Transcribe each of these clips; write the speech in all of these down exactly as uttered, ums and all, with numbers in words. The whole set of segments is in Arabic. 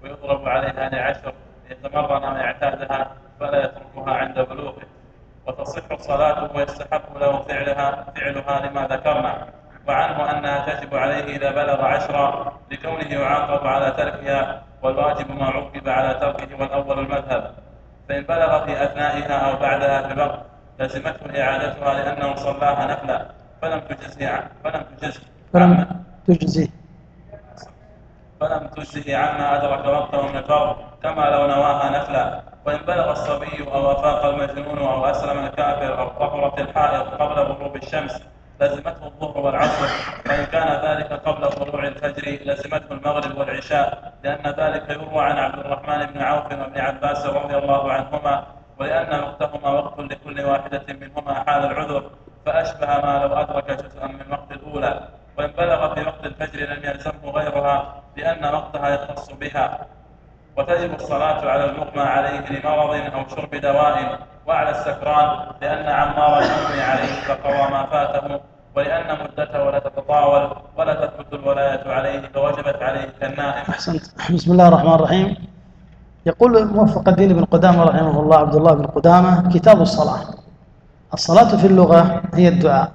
ويضرب عليها لعشر ليتمرن ويعتادها فلا يتركها عند بلوغه، وتصح الصلاة ويستحب له فعلها فعلها لما ذكرنا. وعنه أنها تجب عليه إذا بلغ عشرا لكونه يعاقب على تركها، والواجب ما عوقب على تركه والأول المذهب. فإن بلغ في أثنائها أو بعدها بوقت لزمته إعادتها لأنه صلاها نفلا فلم تجزه عنه فلم تجزه فلم تجزه فلم تجزه عما أدرك وقته من الفرض كما لو نواها نفلا. وإن بلغ الصبي أو أفاق المجنون أو أسلم الكافر أو طهرت الحائض قبل غروب الشمس لزمته الظهر والعصر، وإن كان ذلك قبل طلوع الفجر لزمته المغرب والعشاء، لأن ذلك يروى عن عبد الرحمن بن عوف وابن عباس رضي الله عنهما، ولأن وقتهما وقت لكل واحدة منهما حال العذر، فأشبه ما لو أدرك جزءا من وقت الأولى. وإن بلغ في وقت الفجر لم يلزمه غيرها لأن وقتها يختص بها. وتجب الصلاة على المغمى عليه لمرض أو شرب دواء، وعلى السكران لأن عمار يغمي عليه فقضى ما فاته، ولأن مدته لا تتطاول ولا تثبت الولاية عليه فوجبت عليه كالنائم. أحسنت. بسم الله الرحمن الرحيم. يقول موفق الدين بن قدامة رحمه الله عبد الله بن قدامة: كتاب الصلاة. الصلاة في اللغة هي الدعاء،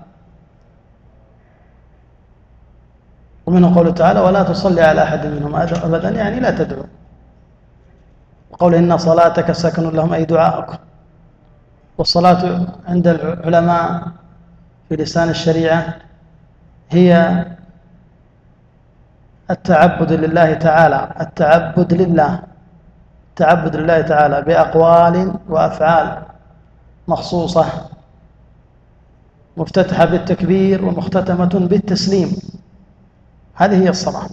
ومنه قوله تعالى: ولا تصلي على أحد منهم أبدا، يعني لا تدعو. وقول إن صلاتك سكن لهم أي دعاءكم. والصلاة عند العلماء في لسان الشريعة هي التعبد لله تعالى، التعبد لله التعبد لله تعالى بأقوال وأفعال مخصوصة مفتتحة بالتكبير ومختتمة بالتسليم. هذه هي الصلاة.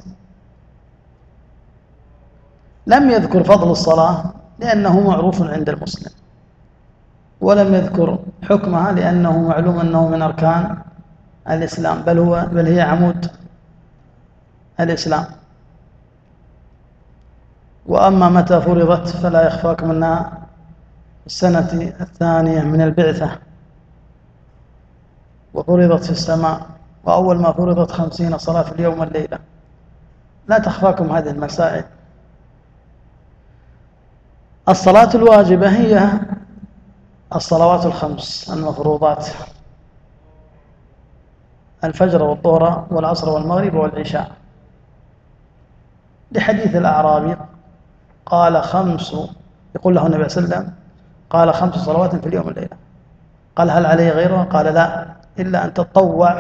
لم يذكر فضل الصلاة لأنه معروف عند المسلم، ولم يذكر حكمها لأنه معلوم أنه من أركان الإسلام، بل هو بل هي عمود الإسلام. وأما متى فرضت فلا يخفاكم أنها السنة الثانية من البعثة، وفرضت في السماء، وأول ما فرضت خمسين صلاة في اليوم والليلة. لا تخفاكم هذه المسائل. الصلاة الواجبة هي الصلوات الخمس المفروضات: الفجر والظهر والعصر والمغرب والعشاء، لحديث الأعرابي قال خمس، يقول له النبي صلى الله عليه وسلم: قال خمس صلوات في اليوم والليلة. قال: هل علي غيرها؟ قال: لا، إلا أن تتطوع.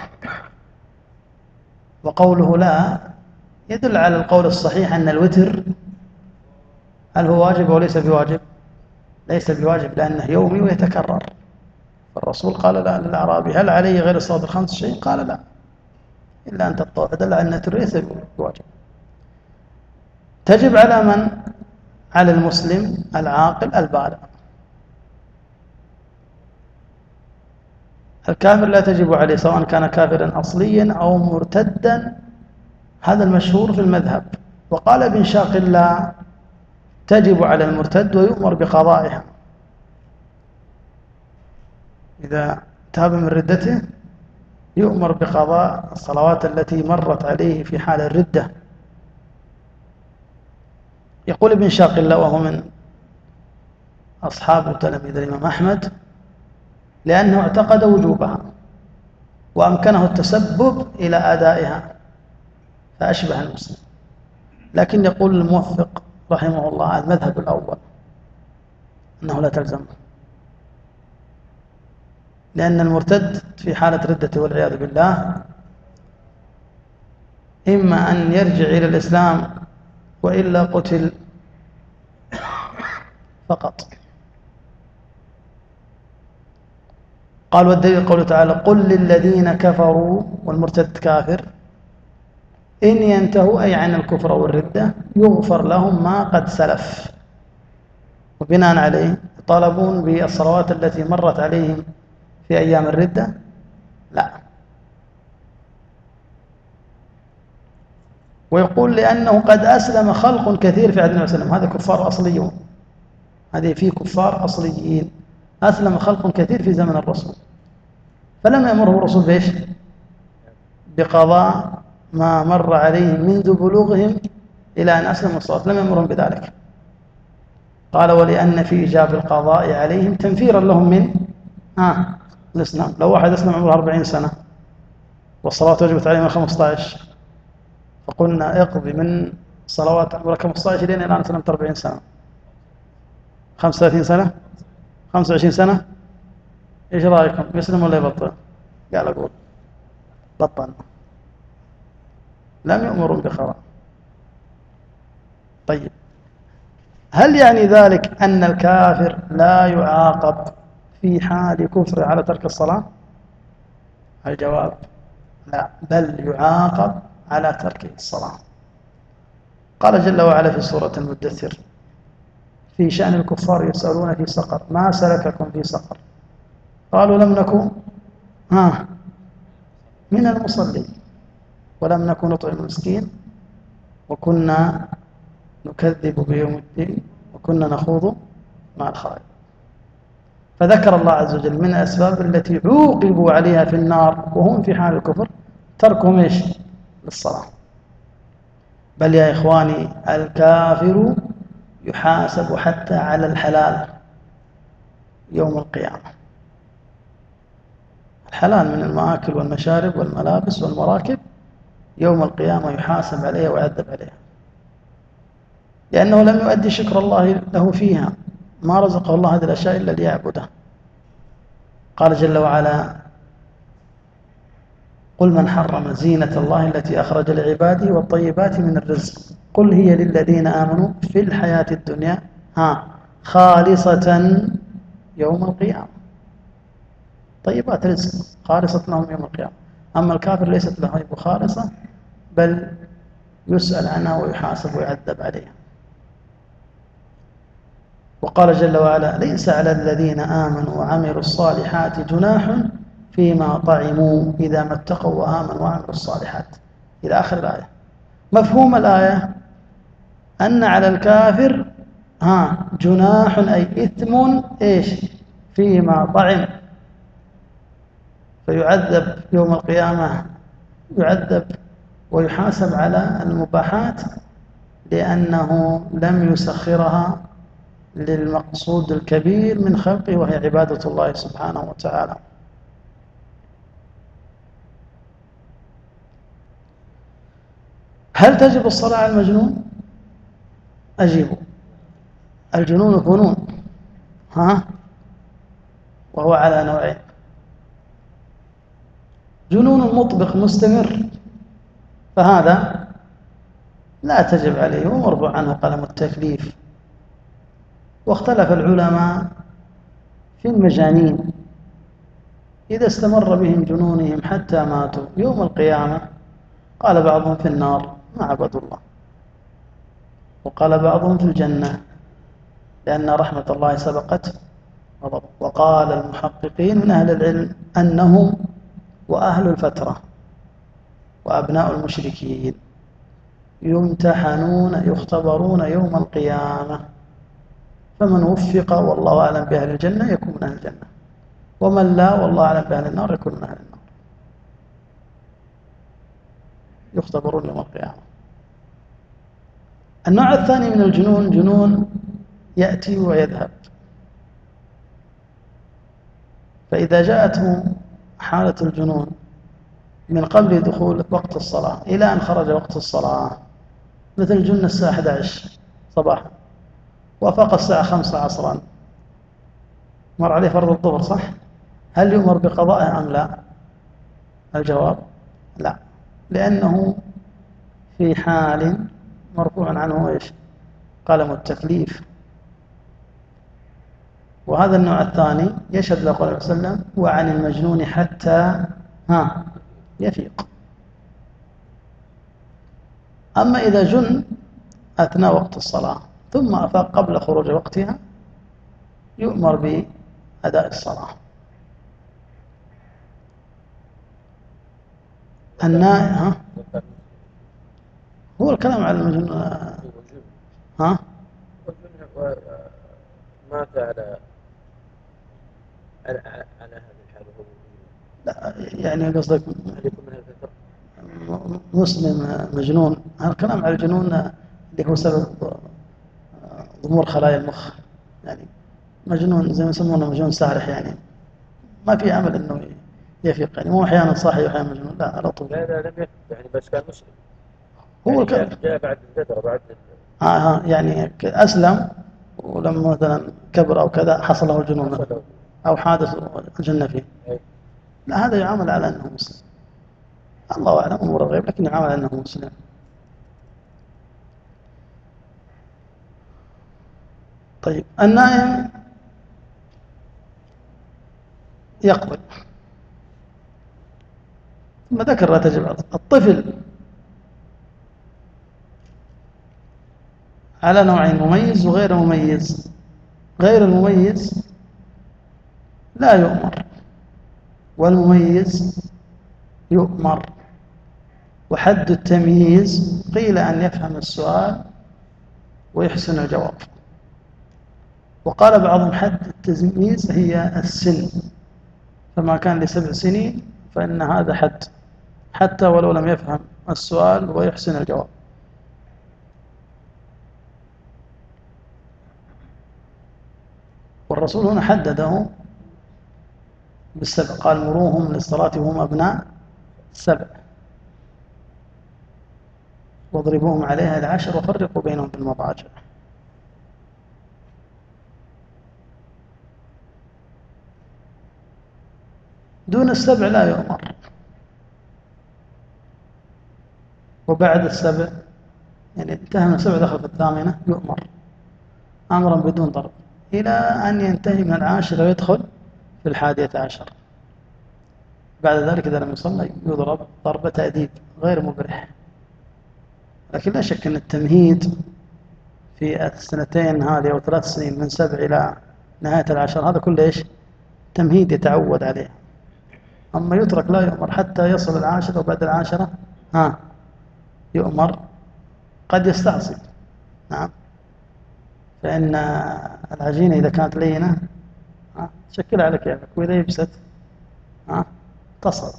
وقوله لا يدل على القول الصحيح أن الوتر هل هو واجب أو ليس بواجب؟ ليس بواجب، لأنه يومي ويتكرر. الرسول قال لا للأعرابي: هل علي غير الصلاة الخمس شيء؟ قال: لا، إلا أن تتطوع، فدل على أن الوتر ليس بواجب. تجب على من؟ على المسلم العاقل البالغ. الكافر لا تجب عليه، سواء كان كافرا أصليا أو مرتدا. هذا المشهور في المذهب. وقال ابن شاق الله: تجب على المرتد ويؤمر بقضائها. إذا تاب من ردته يؤمر بقضاء الصلوات التي مرت عليه في حال الردة. يقول ابن شاق الله، وهو من أصحاب وتلاميذ الإمام أحمد: لأنه اعتقد وجوبها وأمكنه التسبب إلى أدائها فأشبه المسلم. لكن يقول الموفق رحمه الله المذهب الأول أنه لا تلزمه، لأن المرتد في حالة ردته والعياذ بالله إما أن يرجع إلى الإسلام وإلا قتل فقط. قال: والدليل قوله تعالى: قل للذين كفروا، والمرتد كافر، إن ينتهوا أي عن الكفر والردة يغفر لهم ما قد سلف. وبناء عليه يطالبون بالصلوات التي مرت عليهم في أيام الردة؟ لا. ويقول: لأنه قد أسلم خلق كثير في عهد النبي صلى الله عليه وسلم. هذا كفار أصليون، هذه فيه كفار أصليين. أسلم خلق كثير في زمن الرسول، فلم يأمره الرسول بإيش؟ بقضاء ما مر عليهم منذ بلوغهم إلى أن أسلموا الصلاة، لم يأمرهم بذلك. قال ولأن في إيجاب القضاء عليهم تنفيرا لهم من ها الإسلام. لو واحد أسلم عمره أربعين سنة والصلاة وجبت عليه من خمسة عشر، فقلنا اقضي من صلوات عمرك خمسة عشر إلى الآن سلمت أربعين سنة، خمسة وثلاثين سنة، خمسة وعشرين سنة، إيش رأيكم؟ يسلم ولا يبطل؟ قال أقول بطل، لم يؤمرون بقضاء. طيب، هل يعني ذلك أن الكافر لا يعاقب في حال كفره على ترك الصلاة؟ الجواب لا، بل يعاقب على ترك الصلاة. قال جل وعلا في سورة المدثر في شأن الكفار يسألون في سقر ما سلككم في سقر قالوا لم نكن ها من المصلين ولم نكن نطعم المسكين وكنا نكذب بيوم الدين وكنا نخوض مع الخائض. فذكر الله عز وجل من الأسباب التي عوقبوا عليها في النار وهم في حال الكفر تركهم إيش؟ للصلاة. بل يا إخواني الكافر يحاسب حتى على الحلال يوم القيامة. الحلال من المآكل والمشارب والملابس والمراكب يوم القيامة يحاسب عليها ويعذب عليها، لأنه لم يؤدي شكر الله له فيها، ما رزقه الله هذه الأشياء إلا ليعبده. قال جل وعلا قل من حرم زينة الله التي أخرج لعباده والطيبات من الرزق قل هي للذين آمنوا في الحياة الدنيا ها خالصة يوم القيامة. طيبات رزق خالصة لهم يوم القيامة، أما الكافر ليست له خالصة بل يسأل عنها ويحاسب ويعذب عليها. وقال جل وعلا ليس على الذين آمنوا وعملوا الصالحات جناح فيما طعموا إذا ما اتقوا وآمنوا وعملوا الصالحات إلى آخر الآية. مفهوم الآية أن على الكافر ها جناح أي إثم إيش فيما طعم، فيعذب يوم القيامة، يعذب ويحاسب على المباحات لأنه لم يسخرها للمقصود الكبير من خلقه وهي عبادة الله سبحانه وتعالى. هل تجب الصلاة على المجنون؟ أجيبه. الجنون فنون ها وهو على نوعين: جنون مطبق مستمر فهذا لا تجب عليه ومرفوع عنه قلم التكليف. واختلف العلماء في المجانين إذا استمر بهم جنونهم حتى ماتوا يوم القيامة، قال بعضهم في النار ما عبدوا الله، وقال بعضهم في الجنة لأن رحمة الله سبقت غضب. وقال المحققين من أهل العلم أنهم وأهل الفترة وأبناء المشركين يمتحنون يختبرون يوم القيامة، فمن وفق والله أعلم بأهل الجنة يكون من أهل الجنة، ومن لا والله أعلم بأهل النار يكون من أهل النار. يختبرون يوم القيامة. النوع الثاني من الجنون جنون يأتي ويذهب، فإذا جاءته حالة الجنون من قبل دخول وقت الصلاة إلى أن خرج وقت الصلاة، مثل جن الساعة أحد عشر صباحا وافق الساعة خمسة عصرا، مر عليه فرض الظهر صح؟ هل يؤمر بقضائه أم لا؟ الجواب لا، لأنه في حال مرفوع عنه إيش؟ قلم التكليف. وهذا النوع الثاني يشهد له قوله صلى الله عليه وسلم وعن المجنون حتى ها يفيق. أما إذا جن أثناء وقت الصلاة ثم أفاق قبل خروج وقتها يؤمر بأداء الصلاة. النائم ها هو الكلام على المجنون ها مات على على على هذه الحالة. لا يعني قصدك يكون من الفطر مسلم مجنون، الكلام على الجنون اللي هو سبب ضمور خلايا المخ، يعني مجنون زي ما يسمونه مجنون سارح، يعني ما في أمل إنه يفيق، يعني مو أحيانا صاحي وأحيانا مجنون، لا على طول. لا لا لم يكن يعني، بس كان مسلم. هو يعني الك... جاء, جاء بعد الفترة بعد ال- ها ها يعني أسلم، ولما مثلا كبر أو كذا حصل له الجنون مثلا، حصل. أو حادث جن فيه، أي. لا هذا يعامل على أنه مسلم. الله أعلم أمور الغيب، لكن يعامل على أنه مسلم. طيب النائم يقضي، ثم ذكر لا تجب الطفل على نوعين: مميز وغير مميز. غير المميز لا يؤمر، والمميز يؤمر. وحد التمييز قيل أن يفهم السؤال ويحسن الجواب، وقال بعضهم حد التمييز هي السن، فما كان لسبع سنين فإن هذا حد، حتى ولو لم يفهم السؤال ويحسن الجواب. والرسول هنا حدده بالسبع، قال مروهم للصلاة وهم أبناء سبع واضربوهم عليها العشر وفرقوا بينهم بالمضاجع. دون السبع لا يؤمر، وبعد السبع يعني انتهى من السبع دخل في الثامنة يؤمر أمرا بدون ضرب، إلى أن ينتهي من العاشرة ويدخل في الحادية عشر. بعد ذلك إذا لم يصلي يضرب ضرب تأديب غير مبرح. لكن لا شك أن التمهيد في السنتين هذه أو ثلاث سنين من سبع إلى نهاية العشر هذا كله إيش؟ تمهيد يتعود عليه. أما يترك لا يؤمر حتى يصل العاشرة، وبعد العاشرة ها يؤمر، قد يستعصي. نعم، فإن العجينة إذا كانت لينة شكلها على كيفك، وإذا يبست ها تصل.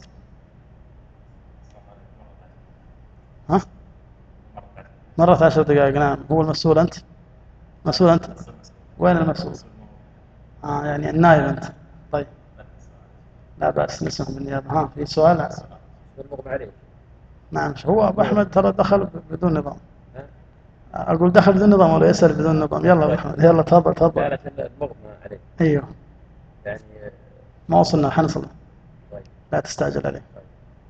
ها مرت عشر دقائق. نعم، هو المسؤول أنت؟ مسؤول أنت؟ وين المسؤول؟ آه يعني النائب أنت. طيب لا بأس نسمع بالنيابة. ها في سؤال؟ المغمى عليه. نعم، هو أبو أحمد ترى دخل بدون نظام. أقول دخل بدون نظام ولا يسأل بدون نظام؟ يلا أبو أحمد، يلا تفضل تفضل. لا المغمى عليه. أيوه يعني ما وصلنا، حنصل. طيب. لا تستعجل عليه. طيب.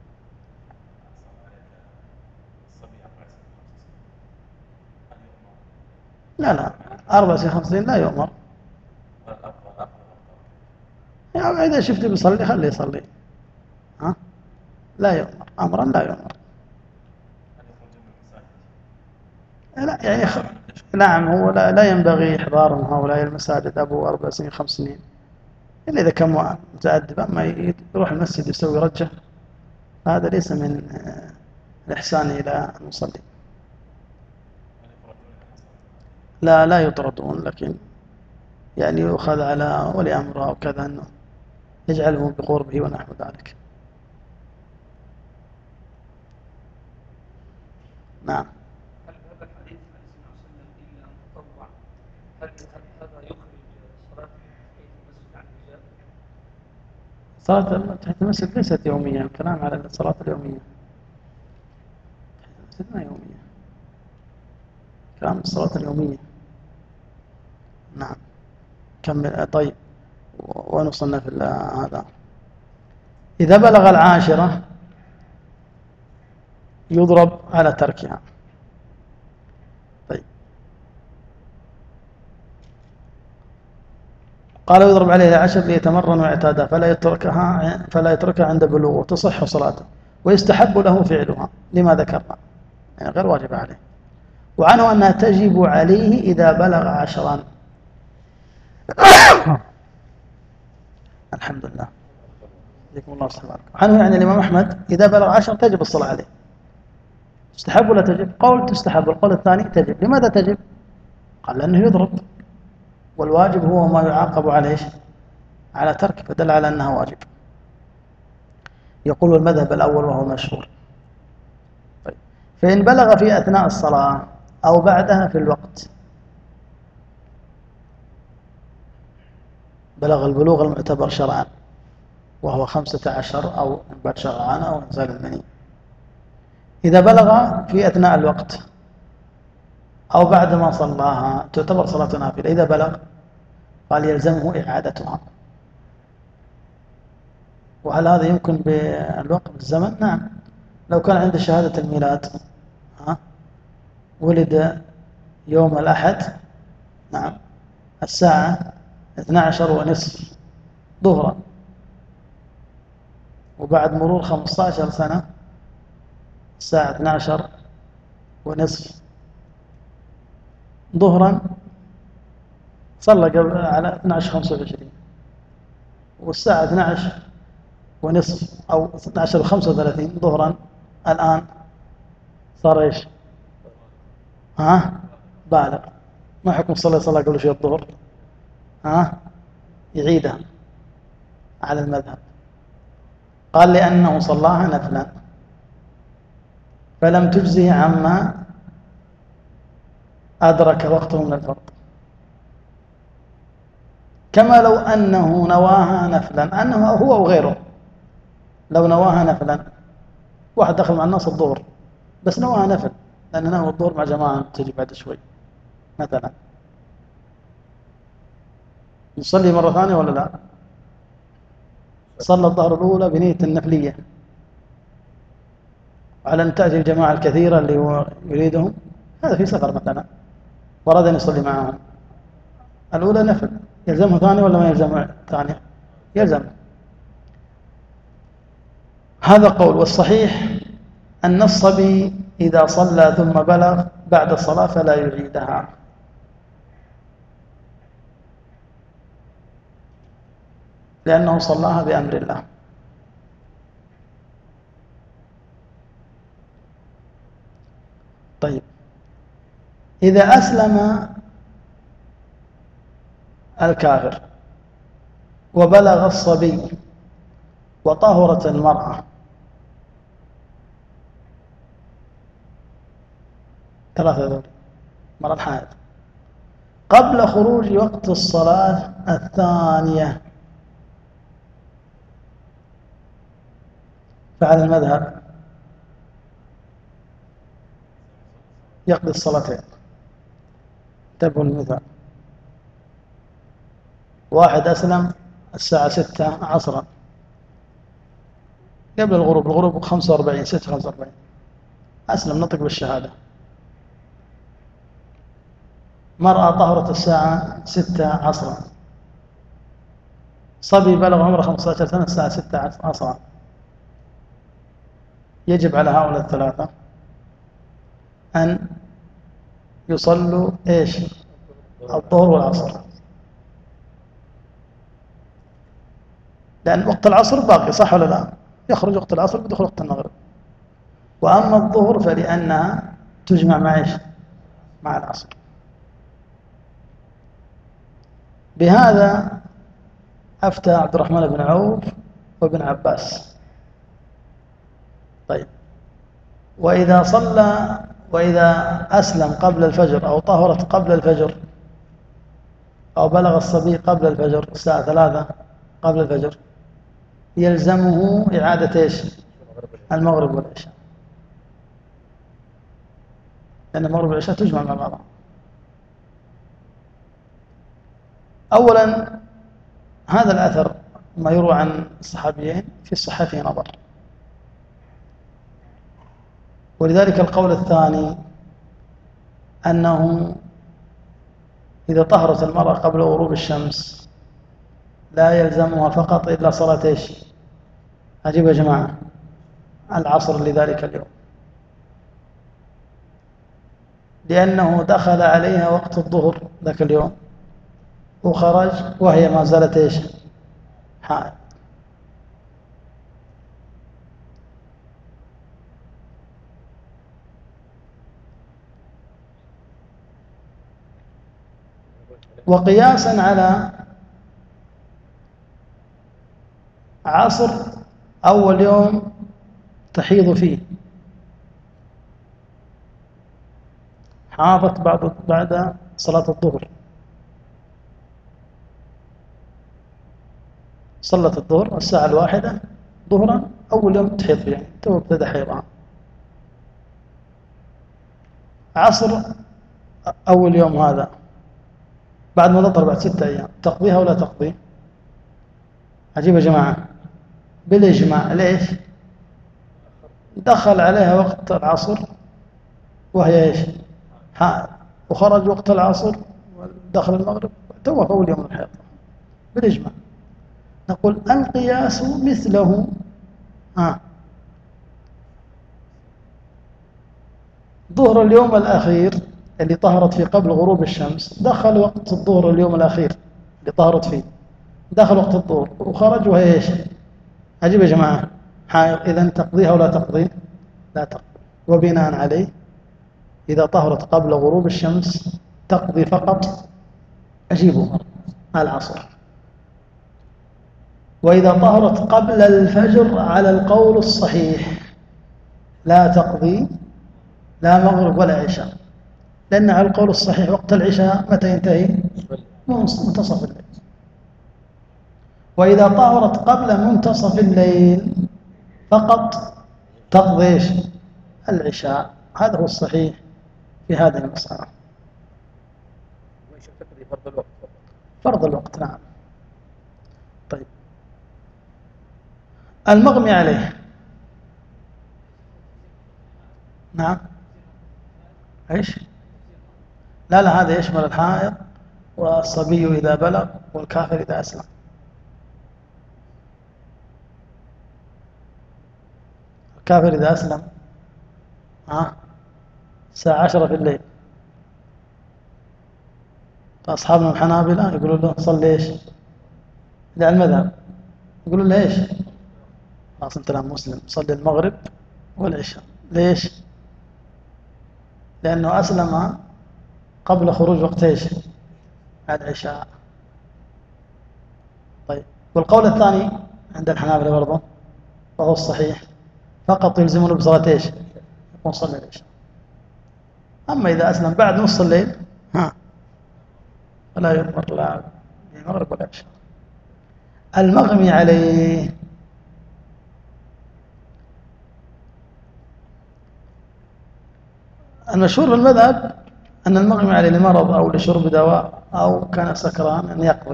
لا لا أربع سنين خمس سنين لا يؤمر. يعني إذا شفته بيصلي خليه يصلي. ها لا يؤمر أمرا لا يؤمر. لا يعني خ... نعم، هو لا, لا ينبغي إحضارهم هؤلاء المساجد أبو أربع سنين خمس سنين إلا إذا كان متأدب. أما يروح المسجد يسوي رجة هذا ليس من الإحسان إلى المصلي. لا لا يطردون، لكن يعني يؤخذ على ولي أمره أو كذا أنه يجعلهم بقربه ونحو ذلك. نعم. هل هذا الحديث عن النبي صلى الله عليه وسلم إلا أن تطوع، هل هذا يخرج صلاة تحية المسجد عن الرجال؟ صلاة تحية المسجد ليست يومية، الكلام على الصلاة اليومية. تحية المسجد ما يومية، كلام الصلاة اليومية. نعم كمل. طيب ونصنف هذا إذا بلغ العاشرة يضرب على تركها. طيب قال يضرب عليه العشر ليتمرن واعتادها، فلا يتركها فلا يتركها عند بلوغه، تصح صلاته ويستحب له فعلها لما ذكرنا، يعني غير واجب عليه. وعنه أنها تجب عليه إذا بلغ عشرا. الحمد لله يجزيكم الله خيرا. عنه يعني الإمام أحمد إذا بلغ عشر تجب الصلاة عليه. تستحب ولا تجب؟ قول تستحب، القول الثاني تجب. لماذا تجب؟ قال لأنه يضرب، والواجب هو ما يعاقب عليه على ترك، فدل على أنها واجب. يقول المذهب الأول وهو مشهور. طيب. فإن بلغ في أثناء الصلاة أو بعدها في الوقت. بلغ البلوغ المعتبر شرعا وهو خمسة عشر أو إنبات شرعان أو إنزال المني. إذا بلغ في أثناء الوقت أو بعد ما صلاها تعتبر صلاة نافلة. إذا بلغ قال يلزمه إعادتها. وهل هذا يمكن بالوقت بالزمن؟ نعم. لو كان عند شهادة الميلاد ها ولد يوم الأحد نعم الساعة اثنتي عشرة ونصف ظهرا، وبعد مرور خمسة عشر سنة الساعة اثنتي عشرة ونصف ظهرا، صلى قبل على اثنتي عشرة خمسة وعشرين، والساعة اثنتي عشرة ونصف أو اثنتي عشرة خمسة وثلاثين ظهرا الآن صار إيش؟ ها؟ بالغ. ما حكم صلى صلاة قبل شيء الظهر؟ ها؟ يعيدها على المذهب. قال لأنه صلاها نفلا فلم تجزه عما أدرك وقته من الفرض، كما لو أنه نواها نفلا، أنه هو أو غيره لو نواها نفلا. واحد دخل مع الناس الظهر بس نواها نفل، لأن نوى الظهر مع جماعة تجي بعد شوي مثلا، يصلي مرة ثانية ولا لا؟ صلى الظهر الأولى بنية النفلية على أن تأتي الجماعة الكثيرة اللي هو يريدهم، هذا في سفر مثلا وراد أن يصلي معهم، الأولى نفل، يلزمه ثانية ولا ما يلزمه ثانية؟ يلزم. هذا قول. والصحيح أن الصبي إذا صلى ثم بلغ بعد الصلاة فلا يعيدها، لأنه صلاها بأمر الله. طيب، إذا أسلم الكافر وبلغ الصبي وطهرت المرأة، ثلاثة ذول مرة الحائض، قبل خروج وقت الصلاة الثانية، فعلى المذهب يقضي الصلاتين. تبون المثال: واحد أسلم الساعة ستة عصرا قبل الغروب، الغروب خمسة وأربعين ستة خمسة وأربعين أسلم نطق بالشهادة. مرأة طهرت الساعة ستة عصرا، صبي بلغ عمره خمسة عشر سنة الساعة ستة عصرا، يجب على هؤلاء الثلاثة أن يصلوا إيش؟ الظهر والعصر، لأن وقت العصر باقي، صح ولا لا؟ يخرج وقت العصر بدخل وقت المغرب. وأما الظهر فلأنها تجمع مع إيش؟ مع العصر. بهذا أفتى عبد الرحمن بن عوف وابن عباس. طيب، وإذا صلى وإذا أسلم قبل الفجر أو طهرت قبل الفجر أو بلغ الصبي قبل الفجر الساعة ثلاثة قبل الفجر، يلزمه إعادة إيش؟ المغرب والعشاء، لأن المغرب والعشاء تجمع مع بعضها. أولا، هذا الأثر ما يروى عن الصحابيين في صحته نظر، ولذلك القول الثاني أنه إذا طهرت المرأة قبل غروب الشمس لا يلزمها فقط إلا صلاة إيش؟ أجيب يا جماعة، العصر لذلك اليوم، لأنه دخل عليها وقت الظهر ذاك اليوم وخرج وهي ما زالت إيش؟ حائض. وقياسا على عصر أول يوم تحيض فيه حاضت بعد بعد صلاة الظهر، صلت الظهر الساعة الواحدة ظهرا أول يوم تحيض يعني تو ابتدى حيضها. عصر أول يوم هذا بعد ما تطهر بعد ستة أيام تقضيها ولا تقضي؟ عجيب يا جماعة، بالإجماع. ليش؟ دخل عليها وقت العصر وهي إيش؟ حائض، وخرج وقت العصر ودخل المغرب تو في أول يوم الحيض بالإجماع. نقول القياس مثله. آه. ظهر اليوم الأخير اللي طهرت فيه قبل غروب الشمس، دخل وقت الظهر اليوم الأخير اللي طهرت فيه، دخل وقت الظهر وخرج وهي إيش؟ عجيب يا جماعة، حائض. إذن تقضيها ولا تقضي؟ لا تقضي. وبناء عليه إذا طهرت قبل غروب الشمس تقضي فقط أجيبه العصر، وإذا طهرت قبل الفجر على القول الصحيح لا تقضي لا مغرب ولا عشاء، لأن على القول الصحيح وقت العشاء متى ينتهي؟ منتصف الليل. وإذا طهرت قبل منتصف الليل فقط تقضي إيش؟ العشاء. هذا هو الصحيح في هذه المسألة. وإيش تقضي فرض الوقت؟ فرض الوقت نعم. طيب المغمي عليه. نعم. ايش؟ لا لا هذا يشمل الحائض والصبي إذا بلغ والكافر إذا أسلم. الكافر إذا أسلم ها الساعة عشرة في الليل، فأصحابنا الحنابلة يقولوا له صلي إيش؟ إلى المذهب يقولوا له إيش؟ خلاص أنت الآن مسلم، صلي المغرب والعشاء. ليش؟ لأنه أسلم قبل خروج وقت إيش؟ العشاء. طيب والقول الثاني عند الحنابلة برضه وهو الصحيح، فقط يلزمون بصلاة إيش؟ يقوم صلي العشاء. أما إذا أسلم بعد نص الليل ها فلا يؤمر لا بالمغرب ولا عشاء. المغمي عليه المشهور في المذهب أن المغمي عليه لمرض أو لشرب دواء أو كان سكران أن يقضي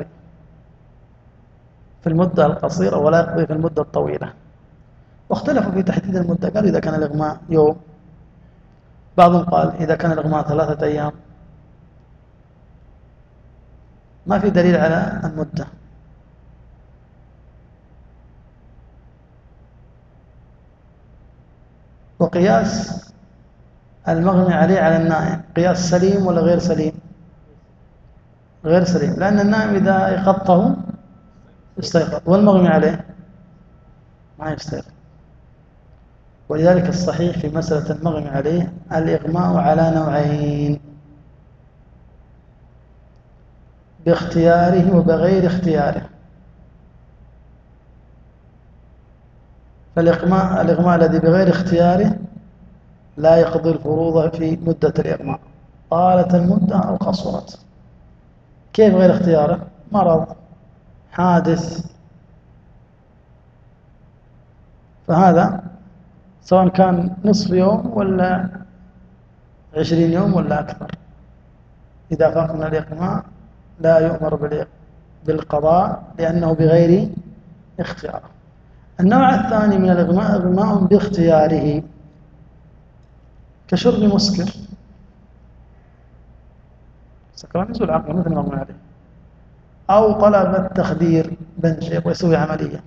في المدة القصيرة ولا يقضي في المدة الطويلة. واختلفوا في تحديد المدة، قالوا إذا كان الإغماء يوم، بعضهم قال إذا كان الإغماء ثلاثة أيام. ما في دليل على المدة. وقياس المغمي عليه على النائم قياس سليم ولا غير سليم؟ غير سليم، لأن النائم إذا يخطه يستيقظ والمغمي عليه ما يستيقظ. ولذلك الصحيح في مسألة المغمي عليه الإغماء على نوعين، باختياره وبغير اختياره. فالإغماء الإغماء الذي بغير اختياره لا يقضي الفروض في مدة الإغماء، طالت المدة أو قصرت. كيف غير اختياره؟ مرض، حادث، فهذا سواء كان نصف يوم ولا عشرين يوم ولا أكثر، إذا فاق من الإغماء لا يؤمر بالقضاء لأنه بغير اختيار. النوع الثاني من الإغماء إغماء باختياره كشرب مسكر، سكران يزول عقله مثل ما قلنا عليه، أو طلب التخدير بنج يبغى يسوي عملية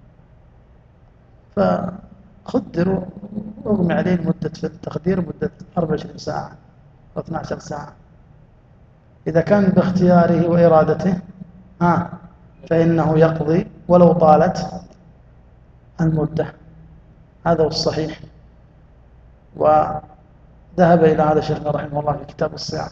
فخدر أغمي عليه المدة في التخدير مدة أربع وعشرين ساعة أو اثنتي عشرة ساعة. إذا كان باختياره وإرادته ها فإنه يقضي ولو طالت المدة. هذا هو الصحيح، وذهب إلى هذا شيخنا رحمه الله في كتاب الصيام.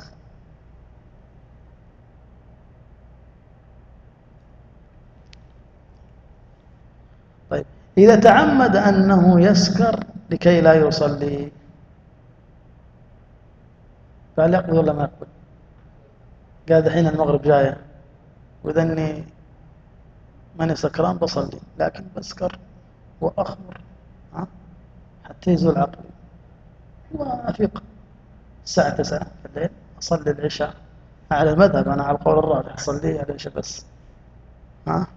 طيب إذا تعمد أنه يسكر لكي لا يصلي، قال يقضي ولا ما يقضي؟ قال دحين المغرب جاية وإذا إني ماني سكران بصلي، لكن بسكر وأخمر ها حتى يزول عقلي وأفيق الساعة تسعة في الليل أصلي العشاء على المذهب، أنا على القول الراجح أصلي على العشاء بس. ها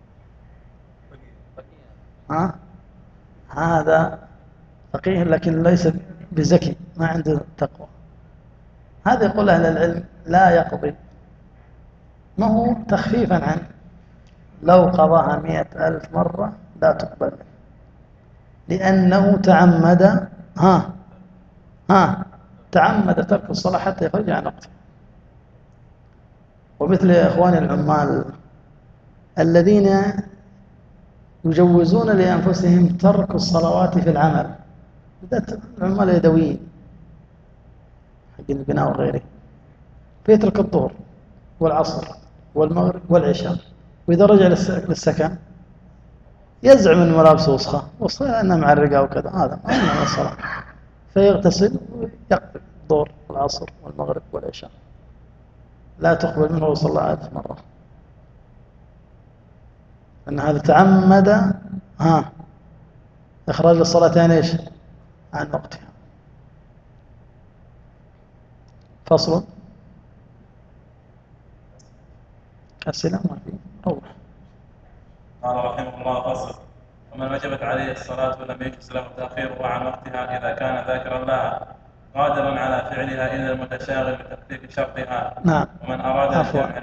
ها هذا فقيه لكن ليس بذكي، ما عنده تقوى. هذا يقول أهل العلم لا يقضي، ما هو تخفيفا عنه، لو قضاها مئة ألف مرة لا تقبل لأنه تعمد ها ها تعمد ترك الصلاة حتى يخرج عن وقتها. ومثل إخواني العمال الذين يجوزون لأنفسهم ترك الصلوات في العمل، بالذات العمال اليدويين حق البناء وغيره، فيترك الظهر والعصر والمغرب والعشاء، وإذا رجع للسكن يزعم من ملابسه وسخة وسخة أنها معرقة وكذا، هذا ما يمنع الصلاة، فيغتسل ويقضي الظهر والعصر والمغرب والعشاء، لا تقبل منه صلاة ألف مرة، أن هذا تعمد ها إخراج الصلاتين إيش عن وقتها. فصل أسئلة ما في روح. قال رحمه الله فصل: ومن وجبت عليه الصلاة ولم يجوز له تأخيرها عن وقتها إذا كان ذاكرا لها قادرا على فعلها إلا المتشاغل بتحقيق شرطها. نعم. ومن أراد عفوا. الجمع.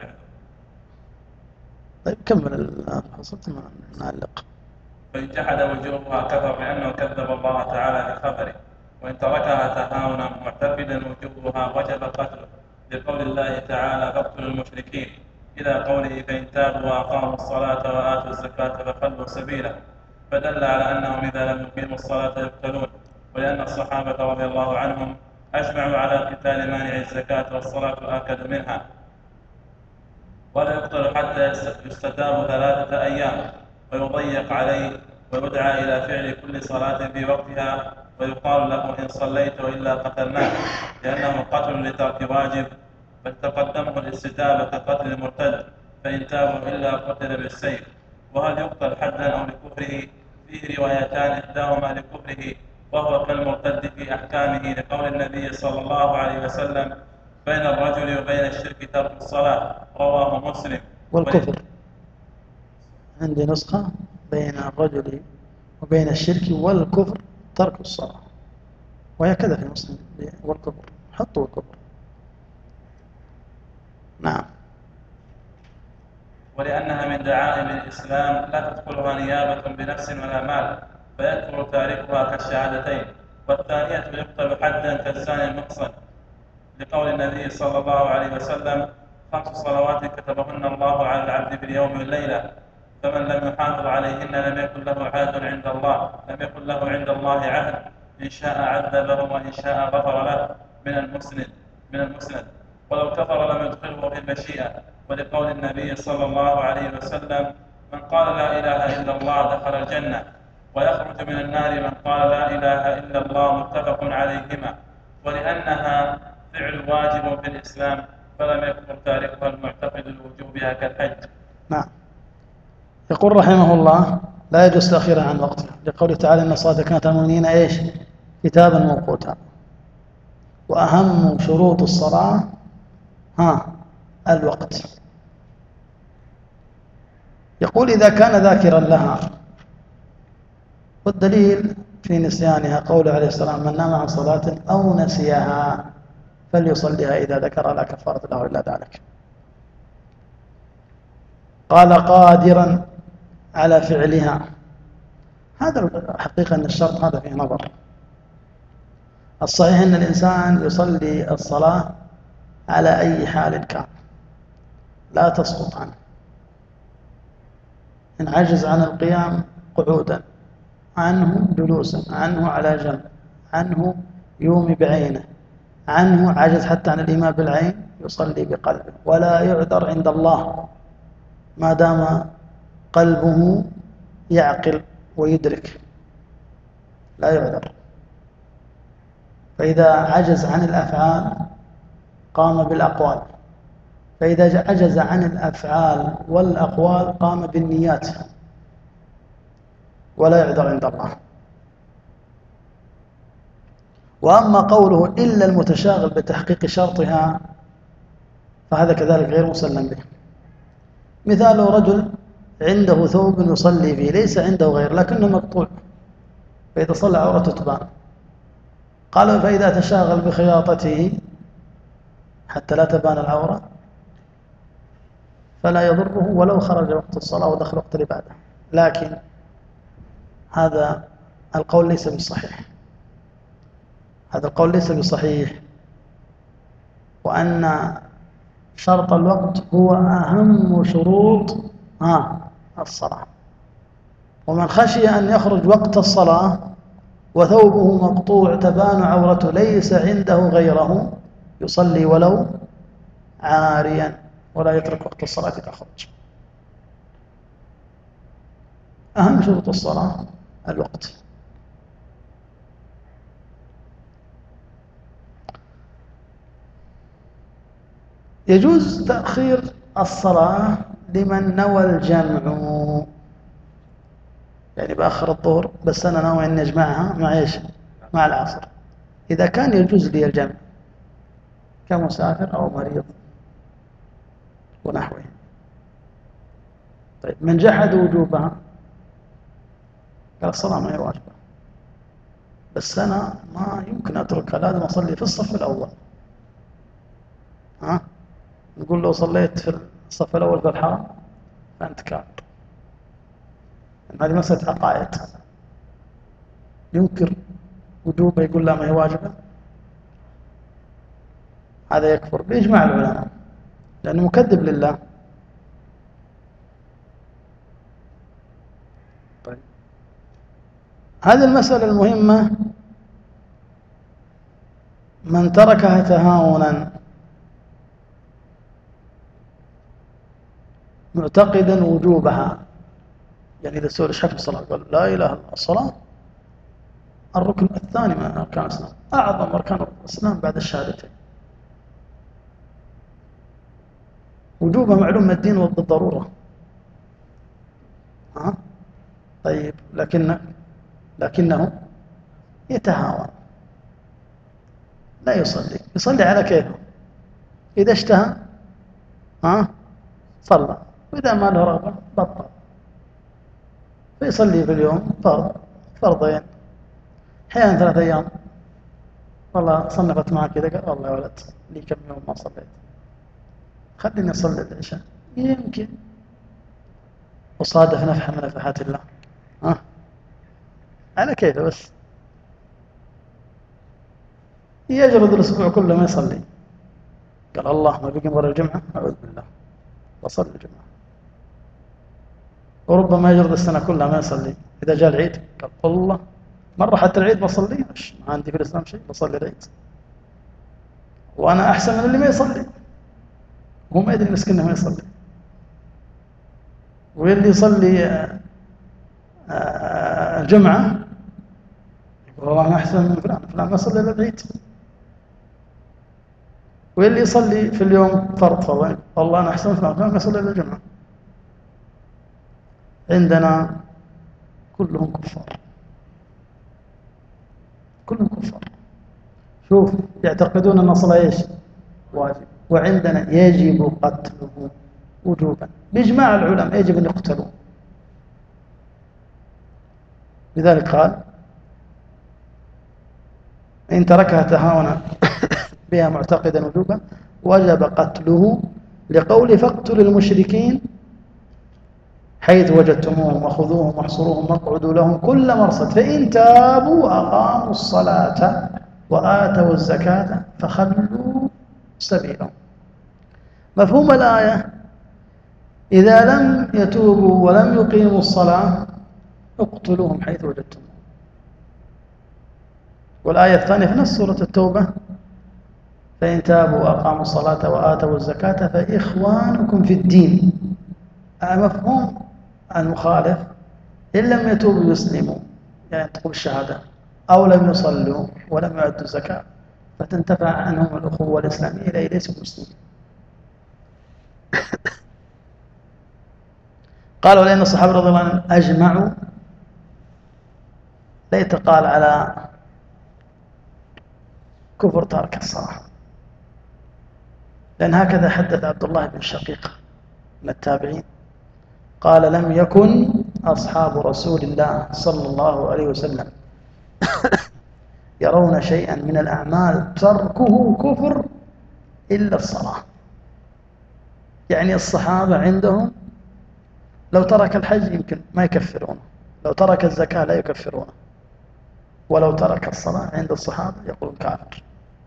طيب كمل الفصل ثم نعلق. فإن جحد وجوبها كفر لأنه كذب الله تعالى بخبره، وإن تركها تهاونا معتقدا وجوبها وجب قتله، لقول الله تعالى: فاقتلوا المشركين، إلى قوله: فإن تابوا وأقاموا الصلاة وآتوا الزكاة فخلوا سبيله، فدل على أنهم إذا لم يقيموا الصلاة يقتلون، ولأن الصحابة رضي الله عنهم أجمعوا على قتال مانع الزكاة والصلاة آكد منها، ولا يقتل حتى يستتاب ثلاثة أيام، ويضيق عليه ويدعى إلى فعل كل صلاة في وقتها، ويقال له: إن صليت وإلا قتلناك، لأنه قتل لترك واجب، فتقدمه الاستتابة كقتل المرتد، فإن تابوا إلا قتل بالسيف. وهل يقتل حدا أو لكفره؟ فيه روايتان، إحداهما لكفره وهو كالمرتد في أحكامه، لقول النبي صلى الله عليه وسلم: بين الرجل وبين الشرك ترك الصلاة، رواه مسلم. والكفر عندي نسخة بين الرجل وبين الشرك والكفر ترك الصلاة، وهي كذا في مسلم والكفر، حطوا الكفر. نعم. ولأنها من دعائم الإسلام لا تدخلها نيابة بنفس ولا مال، فيكفر تاركها كالشهادتين. والثانية يقتل حدا كالزاني المحصن، لقول النبي صلى الله عليه وسلم: خمس صلوات كتبهن الله على العبد في اليوم والليلة، فمن لم يحافظ عليهن لم يكن له عهد عند الله لم يكن له عند الله عهد، إن شاء عذبه وإن شاء غفر له. من المسند من المسند ولو كفر لم يدخله في المشيئة، ولقول النبي صلى الله عليه وسلم: من قال لا إله إلا الله دخل الجنة، ويخرج من النار من قال لا إله إلا الله، متفق عليهما. ولأنها فعل واجب في الإسلام فلم يكفر تاركها المعتقد لوجوبها كالحج. نعم. يقول رحمه الله: لا يجوز تأخيرها عن وقتها، لقوله تعالى: إن الصلاة كانت على المؤمنين إيش كتابا موقوتا. وأهم شروط الصلاة ها الوقت. يقول: إذا كان ذاكرا لها، والدليل في نسيانها قوله عليه السلام: من نام عن صلاة أو نسيها فليصليها إذا ذكر لا كفارة له إلا ذلك. قال: قادرا على فعلها. هذا حقيقة أن الشرط هذا فيه نظر. الصحيح أن الإنسان يصلي الصلاة على أي حال كان، لا تسقط عنه. إن عجز عن القيام قعودا، عنه جلوسا، عنه على جنب، عنه يومي بعينه، عنه عجز حتى عن الإيمان بالعين، يصلي بقلبه، ولا يعذر عند الله ما دام قلبه يعقل ويدرك، لا يعذر. فإذا عجز عن الأفعال قام بالأقوال، فإذا عجز عن الأفعال والأقوال قام بالنيات ولا يعذر عند الله. وأما قوله إلا المتشاغل بتحقيق شرطها فهذا كذلك غير مسلم به. مثاله رجل عنده ثوب يصلي فيه ليس عنده غير لكنه مقطوع، فإذا صلى عورته تبان. قال فإذا تشاغل بخياطته حتى لا تبان العورة فلا يضره ولو خرج وقت الصلاة ودخل وقت العبادة. لكن هذا القول ليس بالصحيح، هذا القول ليس بصحيح، وأن شرط الوقت هو أهم شروط ها الصلاة. ومن خشي أن يخرج وقت الصلاة وثوبه مقطوع تبان عورته ليس عنده غيره يصلي ولو عاريا ولا يترك وقت الصلاة تخرج. أهم شروط الصلاة الوقت. يجوز تأخير الصلاة لمن نوى الجمع، يعني بأخر الظهر بس أنا ناوي أن أجمعها مع إيش؟ مع العصر. إذا كان يجوز لي الجمع كمسافر أو مريض ونحوه. طيب من جحد وجوبها قال الصلاة ما هي واجبة، بس أنا ما يمكن أتركها، لازم أصلي في الصف الأول. ها؟ نقول لو صليت في الصف الأول في الحرم فأنت كافر. هذه مسألة عقائد. ينكر وجوبها يقول لا ما هي واجبة، هذا يكفر بإجماع العلماء لأنه مكذب لله. طيب هذه المسألة المهمة من تركها تهاونا معتقدا وجوبها، يعني إذا سئل شيخ الصلاة قال لا إله إلا الله، الصلاة الركن الثاني من أركان الإسلام، أعظم أركان الإسلام بعد الشهادتين، وجوبها معلوم من الدين بالضرورة. ها؟ طيب لكن لكنه يتهاون لا يصلي، يصلي على كيفه، إذا اشتهى ها صلى، وإذا ما له رغبة بطل. فيصلي في اليوم فرض فرضين، أحيانا ثلاثة أيام والله صنفت معك كذا قال والله يا ولد لي كم يوم ما صليت، خليني أصلي العشاء يمكن وصادف نفحة من نفحات الله. ها على كيفه، بس يجرد الأسبوع كله ما يصلي، قال الله ما بقي مرة الجمعة أعوذ بالله بصلي الجمعة. وربما يجرد السنة كلها ما يصلي، إذا جاء العيد قال والله مرة حتى العيد بصلي، ما عندي في الإسلام شيء بصلي العيد، وأنا أحسن من اللي ما يصلي، هو ما يدري مسكين ما يصلي. واللي يصلي الجمعة يقول والله أنا أحسن من فلان، فلان ما يصلي إلا العيد. واللي يصلي في اليوم فرض فرضين والله أنا أحسن من فلان، فلان ما يصلي إلا الجمعة. عندنا كلهم كفار، كلهم كفار. شوف يعتقدون أن الصلاة إيش؟ واجب، وعندنا يجب قتله وجوبا بإجماع العلماء، يجب أن يقتلوا. لذلك قال إن تركها تهاونا بها معتقدا وجوبا وجب قتله، لقول فاقتلوا المشركين حيث وجدتموهم وخذوهم واحصروهم واقعدوا لهم كل مرصد، فإن تابوا وأقاموا الصلاة وآتوا الزكاة فخلوا سبيلهم. مفهوم الآية إذا لم يتوبوا ولم يقيموا الصلاة اقتلوهم حيث وجدتموهم. والآية الثانية في نفس سورة التوبة فإن تابوا وأقاموا الصلاة وآتوا الزكاة فإخوانكم في الدين. مفهوم المخالف إن لم يتوبوا يسلموا، يعني تقول الشهادة، أو لم يصلوا ولم يؤدوا الزكاة فتنتفع عنهم الأخوة الإسلامية إلى ليسوا مسلمين. قالوا لأن الصحابة رضي الله عنهم أجمعوا، ليت قال على كفر تارك الصلاة، لأن هكذا حدث عبد الله بن شقيق من التابعين قال لم يكن أصحاب رسول الله صلى الله عليه وسلم يرون شيئا من الأعمال تركه كفر إلا الصلاة. يعني الصحابة عندهم لو ترك الحج يمكن ما يكفرونه، لو ترك الزكاة لا يكفرونه، ولو ترك الصلاة عند الصحابة يقول كافر.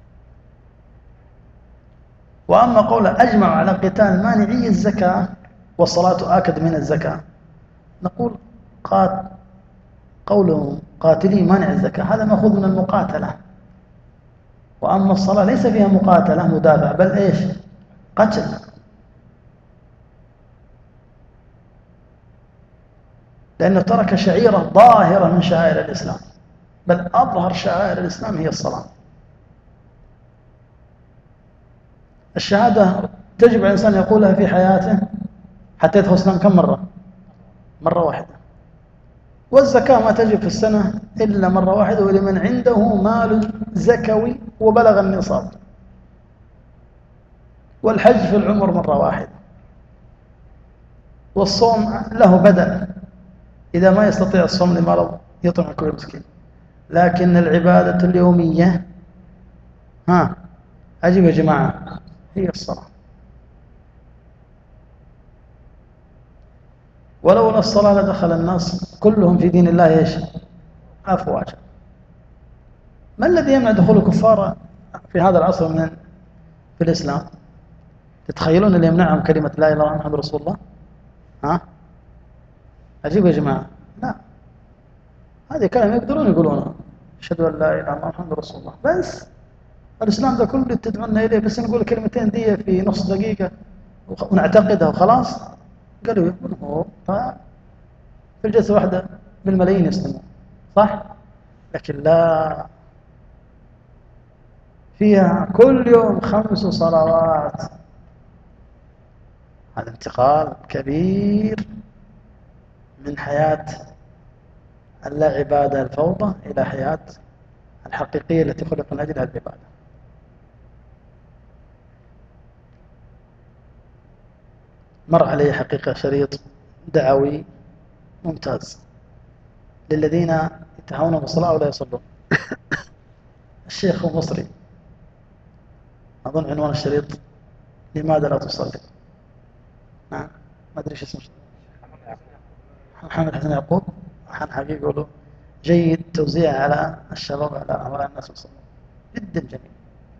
وأما قول أجمع على قتال مانعي الزكاة والصلاة آكد من الزكاة، نقول قات قولهم قاتلي مانع الزكاة هذا مأخوذ من المقاتلة، وأما الصلاة ليس فيها مقاتلة مدافع بل إيش؟ قتل. لأنه ترك شعيرة ظاهرة من شعائر الإسلام، بل أظهر شعائر الإسلام هي الصلاة. الشهادة تجب على الإنسان يقولها في حياته حتى يدخل الإسلام كم مرة؟ مرة واحدة. والزكاة ما تجب في السنة إلا مرة واحدة، ولمن عنده مال زكوي وبلغ النصاب. والحج في العمر مرة واحدة. والصوم له بدل، إذا ما يستطيع الصوم لمرض يطعم كل مسكين. لكن العبادة اليومية ها أجيب يا جماعة هي الصلاة. ولولا الصلاة لدخل الناس كلهم في دين الله ايش؟ أفواجا. ما الذي يمنع دخول الكفار في هذا العصر من في الإسلام؟ تتخيلون اللي يمنعهم كلمة لا إله إلا الله محمد رسول الله؟ ها؟ أجيب يا جماعة؟ لا، هذه كلمة يقدرون يقولونها، أشهد أن لا إله إلا الله محمد رسول الله، بس الإسلام ده كله تدعونا إليه، بس نقول الكلمتين دي في نص دقيقة ونعتقدها وخلاص. قالوا يقولون هو في الجلسة واحدة بالملايين يسلمون، صح؟ لكن لا، فيها كل يوم خمس صلوات. هذا انتقال كبير من حياة اللا عبادة الفوضى إلى حياة الحقيقية التي خلق من أجلها العبادة. مر علي حقيقة شريط دعوي ممتاز للذين يتهاونون بالصلاة ولا يصلون. الشيخ هو مصري، أظن عنوان الشريط لماذا لا تصلي؟ نعم ما أدري إيش اسمه. محمد حسن يعقوب. حن حقيقي يقولوا جيد توزيع على الشباب على أهواء الناس يصلون، جدا جميل.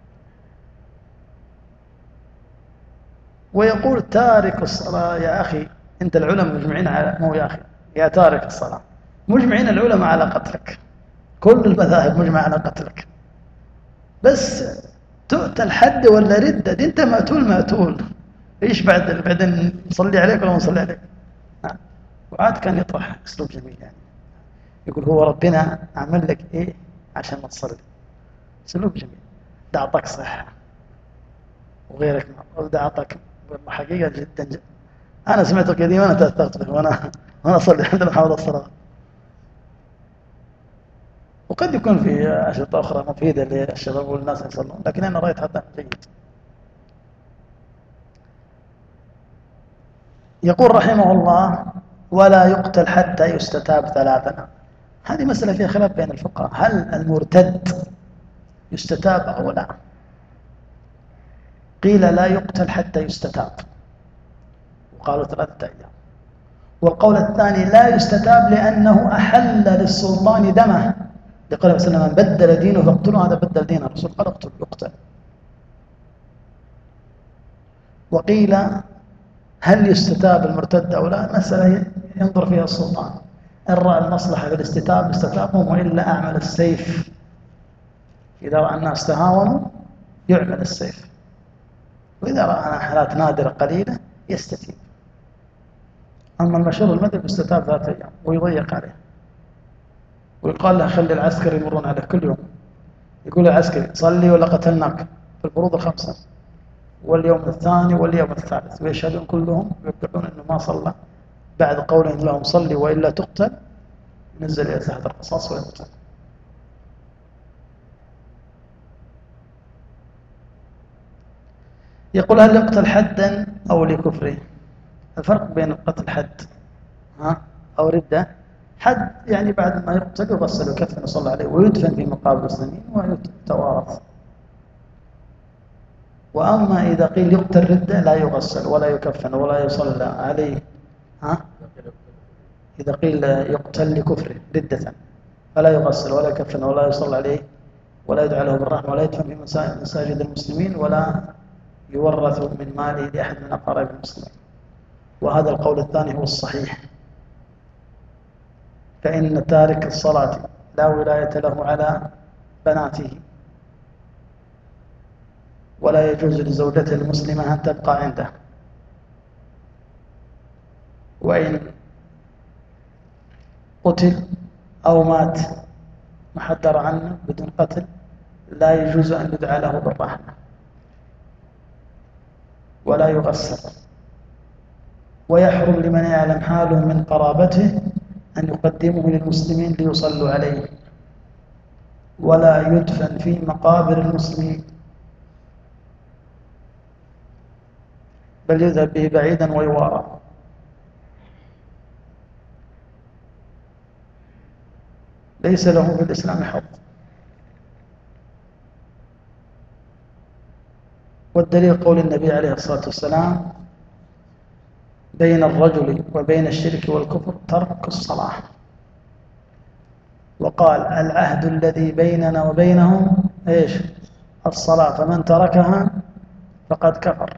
ويقول تارك الصلاة يا أخي، أنت العلماء مجمعين على، مو يا أخي يا تارك الصلاة، مجمعين العلماء على قتلك، كل المذاهب مجمع على قتلك، بس تؤتى الحد ولا ردة، دي أنت مأتول مأتول، إيش بعد بعدين نصلي عليك ولا نصلي عليك؟ نعم. وعاد كان يطرح أسلوب جميل، يعني يقول هو ربنا عمل لك إيه عشان ما تصلي؟ أسلوب جميل. ده أعطاك صحة وغيرك ده أعطاك والله حقيقة جدا جدا. أنا سمعت قديما أنا تستغفر وأنا وأنا أصلي الحمد لله حول الصلاة. وقد يكون في أشرطة أخرى مفيدة للشباب والناس يصلون، لكن أنا رأيت هذا جيد. يقول رحمه الله ولا يقتل حتى يستتاب ثلاثا. هذه مسألة فيها خلاف بين الفقهاء، هل المرتد يستتاب أو لا؟ قيل لا يقتل حتى يستتاب، وقالوا ثلاثة أيام. والقول الثاني لا يستتاب لأنه أحل للسلطان دمه، لقال مثلا من بدل دينه فاقتلوا، هذا بدل دينه، الرسول قال اقتل يقتل. وقيل هل يستتاب المرتد أو لا؟ مسألة ينظر فيها السلطان، إن رأى المصلحة بالاستتاب استتابهم، وإلا أعمل السيف، إذا رأى الناس تهاونوا يعمل السيف، وإذا رأى حالات نادرة قليلة يستتيب. أما المشهور المذهب يستتاب ذات أيام ويضيق عليه، ويقال له خلي العسكر يمرون عليه كل يوم يقول العسكري صلي ولا قتلناك في الفروض الخمسة، واليوم الثاني واليوم الثالث، ويشهدون كلهم يقولون أنه ما صلى بعد قولهم لهم صلي وإلا تقتل، نزل إلى تحت القصاص ويقتل. يقول هل يقتل حدا أو لكفره؟ الفرق بين القتل حد ها أو ردة، حد يعني بعد ما يقتل يغسل ويكفن ويصلى عليه ويدفن في مقابر المسلمين ويتوارث. وأما إذا قيل يقتل ردة لا يغسل ولا يكفن ولا يصلى عليه، ها إذا قيل يقتل لكفره ردة فلا يغسل ولا يكفن ولا يصلى عليه ولا يدعى له بالرحمة ولا يدفن في مساجد المسلمين ولا يورث من ماله لأحد من أقارب المسلمين. وهذا القول الثاني هو الصحيح، فإن تارك الصلاة لا ولاية له على بناته، ولا يجوز لزوجته المسلمة أن تبقى عنده، وإن قتل أو مات محدر عنه بدون قتل لا يجوز أن يدعى له بالرحمة ولا يغسل. ويحرم لمن يعلم حاله من قرابته أن يقدمه للمسلمين ليصلوا عليه، ولا يدفن في مقابر المسلمين، بل يذهب به بعيدا ويوارى. ليس له في الإسلام حظ. والدليل قول النبي عليه الصلاة والسلام بين الرجل وبين الشرك والكفر ترك الصلاة، وقال العهد الذي بيننا وبينهم إيش؟ الصلاة، فمن تركها فقد كفر.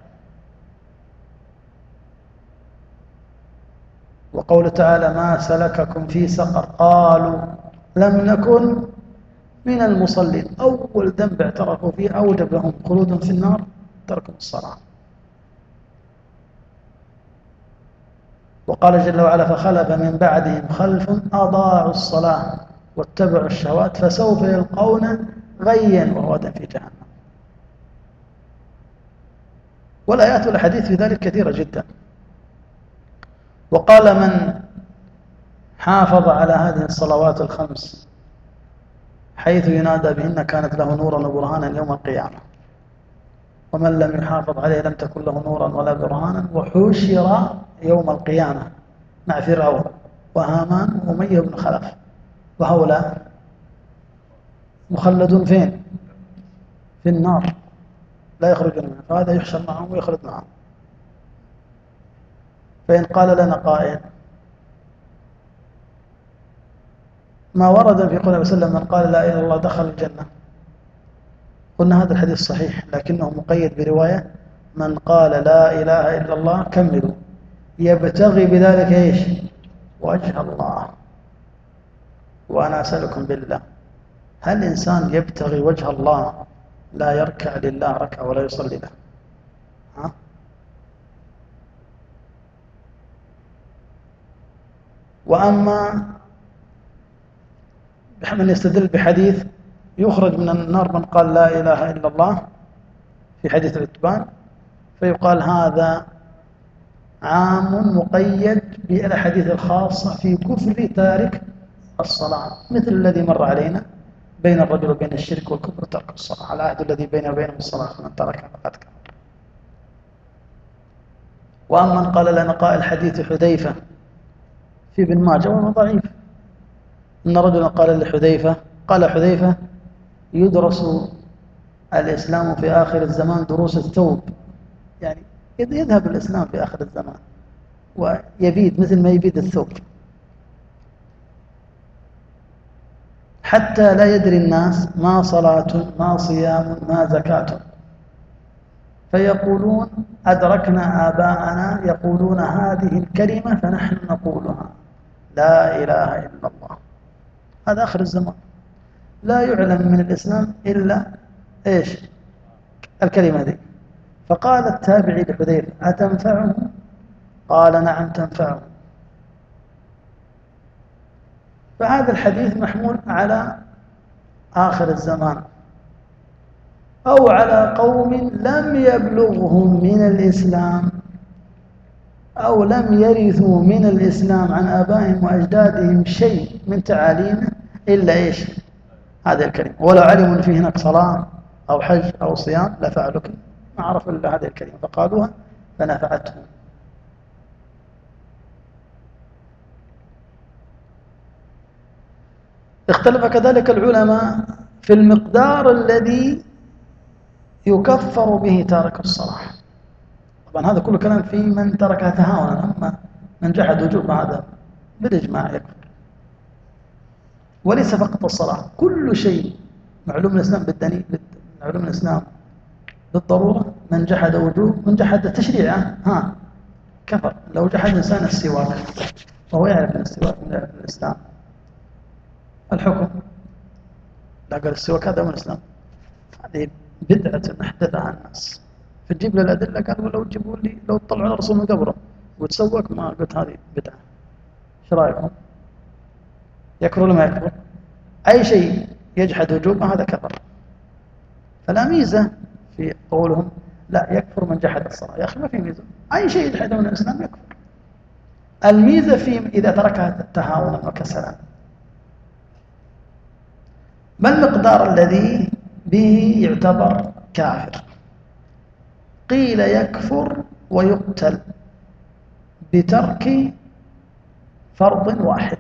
وقول تعالى ما سلككم في سقر قالوا لم نكن من المصلين، أول ذنب اعترفوا فيه أوجب لهم خلود في النار تركوا الصلاة. وقال جل وعلا فخلف من بعدهم خلف أضاعوا الصلاة واتبعوا الشهوات فسوف يلقون غيا وغدا في جهنم. والآيات والحديث في ذلك كثيرة جدا. وقال من حافظ على هذه الصلوات الخمس حيث ينادى بهن كانت له نورا وبرهانا يوم القيامة، ومن لم يحافظ عليه لم تكن له نورا ولا برهانا، وحشر يوم القيامة مع فرعون وهامان وأمية بن خلف، وهؤلاء مخلدون فين؟ في النار لا يخرجون منها، فهذا يحشر معهم ويخلد معهم. فإن قال لنا قائل ما ورد في قوله وسلم من قال لا إله إلا الله دخل الجنة، قلنا هذا الحديث صحيح لكنه مقيد برواية من قال لا إله إلا الله كملوا يبتغي بذلك إيش؟ وجه الله. وأنا أسألكم بالله هل إنسان يبتغي وجه الله لا يركع لله ركعة ولا يصلي له؟ ها؟ وأما من يستدل بحديث يخرج من النار من قال لا إله إلا الله في حديث الإتبان، فيقال هذا عام مقيد بالأحاديث الخاصة في كفر تارك الصلاة، مثل الذي مر علينا بين الرجل وبين الشرك والكفر ترك الصلاة، العهد الذي بينه وبينهم الصلاة فمن تركها فقد كفر. وأما من قال لنا قائل حديث حذيفة في ابن ماجه وهو ضعيف، إن رجلا قال لحذيفة قال حذيفة يدرس الإسلام في آخر الزمان دروس الثوب، يعني يذهب الإسلام في آخر الزمان ويبيد مثل ما يبيد الثوب حتى لا يدري الناس ما صلاة ما صيام ما زكاة، فيقولون أدركنا آباءنا يقولون هذه الكلمة فنحن نقولها لا إله إلا الله. هذا آخر الزمان لا يعلم من الإسلام إلا إيش؟ الكلمة دي. فقال التابعي لحذيفة أتنفعه؟ قال نعم تنفعه. فهذا الحديث محمول على آخر الزمان أو على قوم لم يبلغهم من الإسلام أو لم يرثوا من الإسلام عن آبائهم وأجدادهم شيء من تعاليمه إلا إيش هذه الكلمة. ولو علموا أن فيه هناك صلاة أو حج أو صيام لفعلوا كذا، ما عرفوا إلا هذه الكلمة فقالوها فنفعتهم. اختلف كذلك العلماء في المقدار الذي يكفر به تارك الصلاة. طبعا هذا كله كلام في من تركها تهاونا، أما من جحد وجوب هذا بالإجماع يكفر. وليس فقط الصلاة، كل شيء معلوم الإسلام بالدليل، معلوم الإسلام بالضرورة، من جحد وجوب من جحد تشريعه ها كفر. لو جحد إنسان السواك وهو يعرف أن السواك من الإسلام، الحكم لا قال السواك هذا من الإسلام، هذه بدعة أحدثها الناس. فتجيب له الأدلة قالوا لو تجيبوا لي لو تطلعوا على الرسول من قبره وتسوك، ما قلت هذه بدعة. ايش رايكم؟ يكفر ولا ما يكفر؟ أي شيء يجحد وجوبه هذا كفر. فلا ميزة في قولهم لا يكفر من جحد الصلاة. يا أخي ما في ميزة، أي شيء يجحده من الإسلام يكفر. الميزة في إذا تركها تهاونا وكسلا. ما المقدار الذي به يعتبر كافر؟ قيل يكفر ويقتل بترك فرض واحد،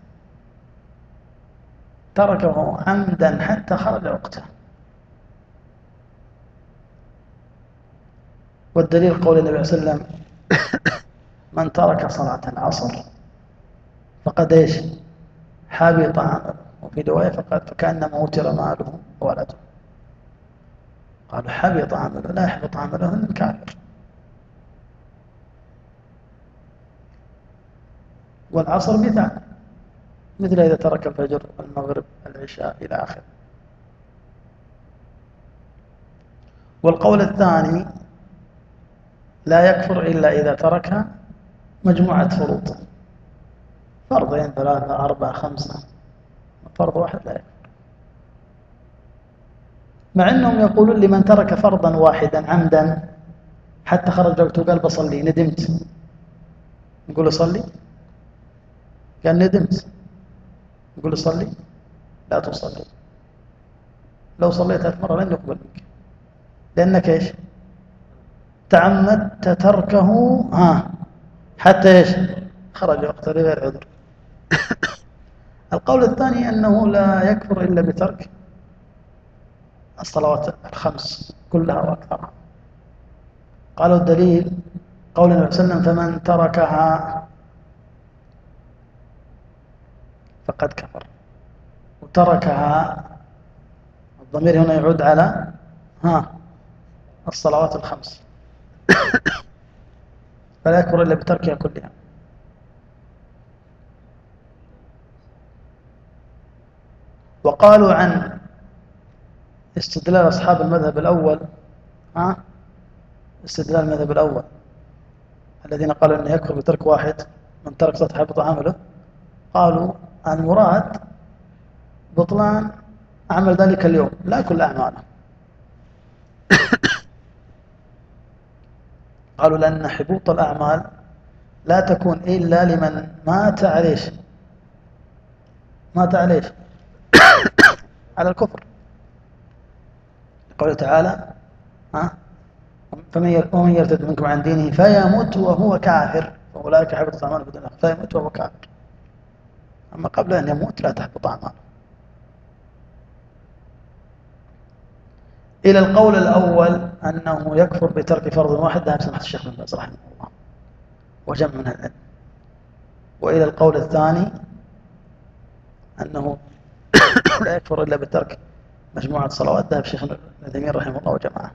تركه عمدا حتى خرج وقته. والدليل قول النبي صلى الله عليه وسلم من ترك صلاة العصر فقد ايش حبط عمله، وفي رواية فقد فكأنما وتر ماله وولده. قالوا حبط عمله، لا يحبط عمله من كافر. والعصر مثال، مثل إذا ترك الفجر المغرب العشاء إلى آخره. والقول الثاني لا يكفر إلا إذا ترك مجموعة فروض، فرضين ثلاثة أربعة خمسة، فرض واحد لا يكفر. مع أنهم يقولون لمن ترك فرضا واحدا عمدا حتى خرج وقته قال بصلي ندمت، نقول له صلي؟ قال ندمت، نقول له صلي؟ لا تصلي. لو صليت ألف مرة لن يقبل منك، لأنك إيش تعمدت تركه ها حتى إيش خرج وقته لغير عذر. القول الثاني أنه لا يكفر إلا بترك الصلوات الخمس كلها وأكثرها. قالوا الدليل قول النبي صلى الله عليه وسلم فمن تركها فقد كفر. وتركها الضمير هنا يعود على ها الصلوات الخمس، فلا يكفر إلا بتركها كلها. وقالوا عن استدلال أصحاب المذهب الأول ها استدلال المذهب الأول الذين قالوا أنه يكفر بترك واحد، من ترك صلاة حبط عمله، قالوا المراد بطلان عمل ذلك اليوم لا كل أعماله. قالوا لأن حبوط الأعمال لا تكون إلا لمن مات عليه مات عليه على الكفر. قوله تعالى ها ومن يرتد منكم عن دينه فيموت وهو كافر فأولئك حبطت أعمالهم في الدنيا فيموت وهو كافر. أما قبل أن يموت لا تحبط أعماله. إلى القول الأول أنه يكفر بترك فرض واحد ذهب سماحة الشيخ بن باز رحمه الله وجمع من العلم. وإلى القول الثاني أنه لا يكفر إلا بترك مجموعة صلوات ذهب الشيخ ابن تيمية رحمه الله وجماعه.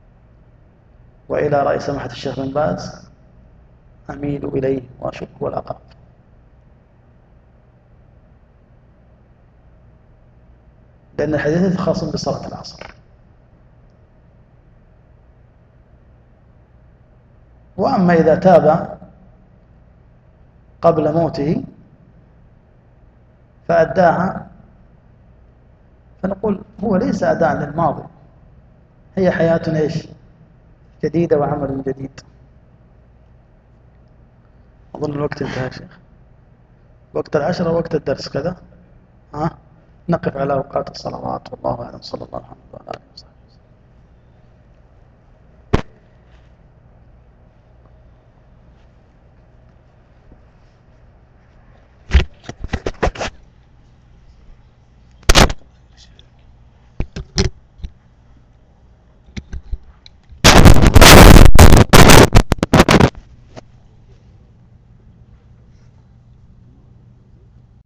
وإلى رأي سماحة الشيخ بن باز أميل إليه وأشك والأقرب. لأن الحديث خاص بصلاة العصر. وأما إذا تاب قبل موته فأداها فنقول هو ليس أداء للماضي، هي حياة إيش جديدة وعمل جديد. أظن الوقت انتهى يا شيخ، وقت العشرة وقت الدرس كذا. ها نقف على أوقات الصلوات، والله أعلم. صلى الله عليه وسلم.